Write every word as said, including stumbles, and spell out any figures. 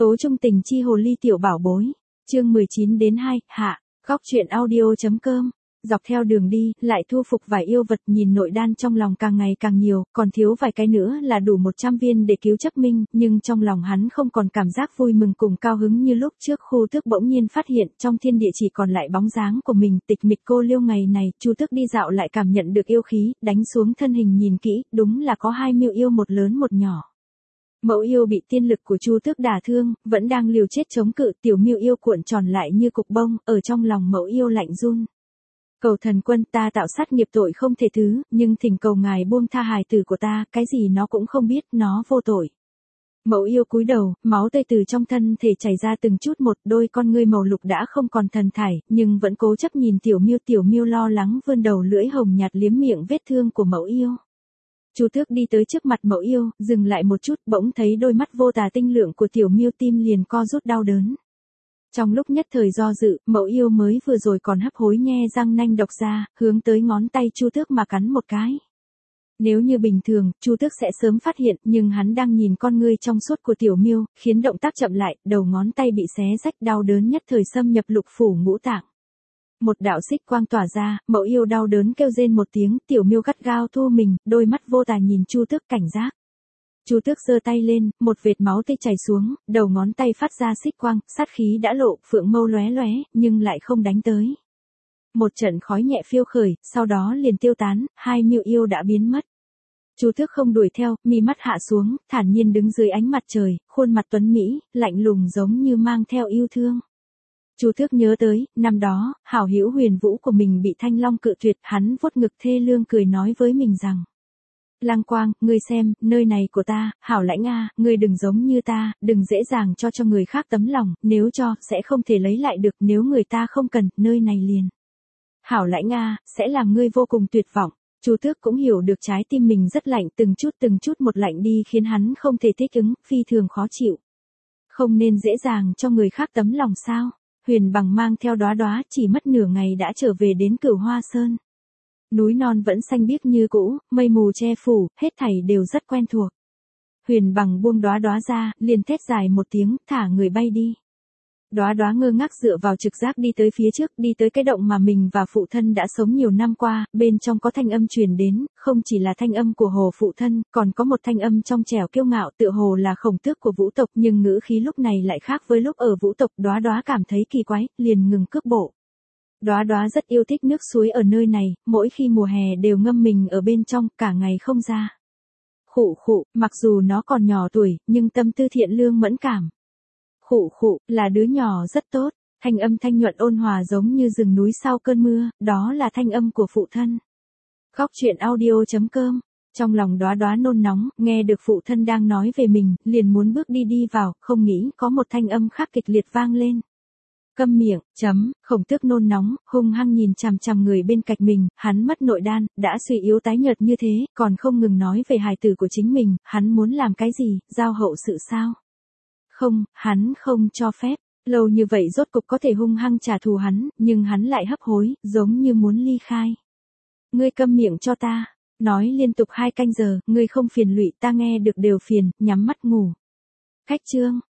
Tố trung tình chi hồ ly tiểu bảo bối. Chương mười chín đến hai, hạ. Góc truyện audio.com. Dọc theo đường đi, lại thu phục vài yêu vật, nhìn nội đan trong lòng càng ngày càng nhiều, còn thiếu vài cái nữa là đủ một trăm viên để cứu chấp minh, nhưng trong lòng hắn không còn cảm giác vui mừng cùng cao hứng như lúc trước. Khu Tước bỗng nhiên phát hiện trong thiên địa chỉ còn lại bóng dáng của mình, tịch mịch cô liêu. Ngày này, Chu Tước đi dạo lại cảm nhận được yêu khí, đánh xuống thân hình nhìn kỹ, đúng là có hai miêu yêu, một lớn một nhỏ. Mẫu yêu bị tiên lực của Chu Tước đả thương, vẫn đang liều chết chống cự, tiểu miêu yêu cuộn tròn lại như cục bông, ở trong lòng mẫu yêu lạnh run. Cầu thần quân, ta tạo sát nghiệp tội không thể thứ, nhưng thỉnh cầu ngài buông tha hài tử của ta, cái gì nó cũng không biết, nó vô tội. Mẫu yêu cúi đầu, máu tươi từ trong thân thể chảy ra từng chút một, đôi con ngươi màu lục đã không còn thần thải, nhưng vẫn cố chấp nhìn tiểu miêu. Tiểu miêu lo lắng vươn đầu lưỡi hồng nhạt liếm miệng vết thương của mẫu yêu. Chu Tước đi tới trước mặt mẫu yêu, dừng lại một chút, bỗng thấy đôi mắt vô tà tinh lượng của tiểu miêu, tim liền co rút đau đớn. Trong lúc nhất thời do dự, mẫu yêu mới vừa rồi còn hấp hối nhe răng nanh độc ra, hướng tới ngón tay Chu Tước mà cắn một cái. Nếu như bình thường, Chu Tước sẽ sớm phát hiện, nhưng hắn đang nhìn con ngươi trong suốt của tiểu miêu, khiến động tác chậm lại, đầu ngón tay bị xé rách, đau đớn nhất thời xâm nhập lục phủ ngũ tạng. Một đạo xích quang tỏa ra, mẫu yêu đau đớn kêu rên một tiếng, tiểu miêu gắt gao thu mình, đôi mắt vô tà nhìn Chu Tước cảnh giác. Chu Tước giơ tay lên, một vệt máu tươi chảy xuống, đầu ngón tay phát ra xích quang, sát khí đã lộ, phượng mâu lóe lóe, nhưng lại không đánh tới. Một trận khói nhẹ phiêu khởi, sau đó liền tiêu tán, hai miêu yêu đã biến mất. Chu Tước không đuổi theo, mi mắt hạ xuống, thản nhiên đứng dưới ánh mặt trời, khuôn mặt tuấn mỹ, lạnh lùng giống như mang theo yêu thương. Chu Tước nhớ tới, năm đó, hảo hữu Huyền Vũ của mình bị Thanh Long cự tuyệt, hắn vuốt ngực thê lương cười nói với mình rằng: Lăng Quang, ngươi xem, nơi này của ta, Hảo Lãnh a, ngươi đừng giống như ta, đừng dễ dàng cho cho người khác tấm lòng, nếu cho, sẽ không thể lấy lại được, nếu người ta không cần, nơi này liền. Hảo Lãnh a, sẽ làm ngươi vô cùng tuyệt vọng. Chu Tước cũng hiểu được trái tim mình rất lạnh, từng chút từng chút một lạnh đi khiến hắn không thể thích ứng, phi thường khó chịu. Không nên dễ dàng cho người khác tấm lòng sao? Huyền Bằng mang theo Đóa Đóa chỉ mất nửa ngày đã trở về đến Cửu Hoa Sơn. Núi non vẫn xanh biếc như cũ, mây mù che phủ, hết thảy đều rất quen thuộc. Huyền Bằng buông Đóa Đóa ra, liền thét dài một tiếng, thả người bay đi. Đóa Đóa ngơ ngác dựa vào trực giác đi tới phía trước, đi tới cái động mà mình và phụ thân đã sống nhiều năm qua, bên trong có thanh âm truyền đến, không chỉ là thanh âm của Hồ phụ thân, còn có một thanh âm trong trẻo kiêu ngạo tựa hồ là Khổng Tước của Vũ tộc, nhưng ngữ khí lúc này lại khác với lúc ở Vũ tộc. Đóa Đóa cảm thấy kỳ quái, liền ngừng cước bộ. Đóa Đóa rất yêu thích nước suối ở nơi này, mỗi khi mùa hè đều ngâm mình ở bên trong, cả ngày không ra. Khụ khụ, mặc dù nó còn nhỏ tuổi, nhưng tâm tư thiện lương mẫn cảm. Khụ khụ, là đứa nhỏ rất tốt, thanh âm thanh nhuận ôn hòa giống như rừng núi sau cơn mưa, đó là thanh âm của phụ thân. Góc truyện audio.com. Trong lòng Đóa Đóa nôn nóng, nghe được phụ thân đang nói về mình, liền muốn bước đi đi vào, không nghĩ có một thanh âm khác kịch liệt vang lên. Câm miệng, chấm, Khổng Tước nôn nóng, hung hăng nhìn chằm chằm người bên cạnh mình, hắn mất nội đan, đã suy yếu tái nhợt như thế, còn không ngừng nói về hài tử của chính mình, hắn muốn làm cái gì, giao hậu sự sao? Không, hắn không cho phép, lâu như vậy rốt cục có thể hung hăng trả thù hắn, nhưng hắn lại hấp hối, giống như muốn ly khai. Ngươi câm miệng cho ta, nói liên tục hai canh giờ, ngươi không phiền lụy, ta nghe được đều phiền, nhắm mắt ngủ. Cách chương.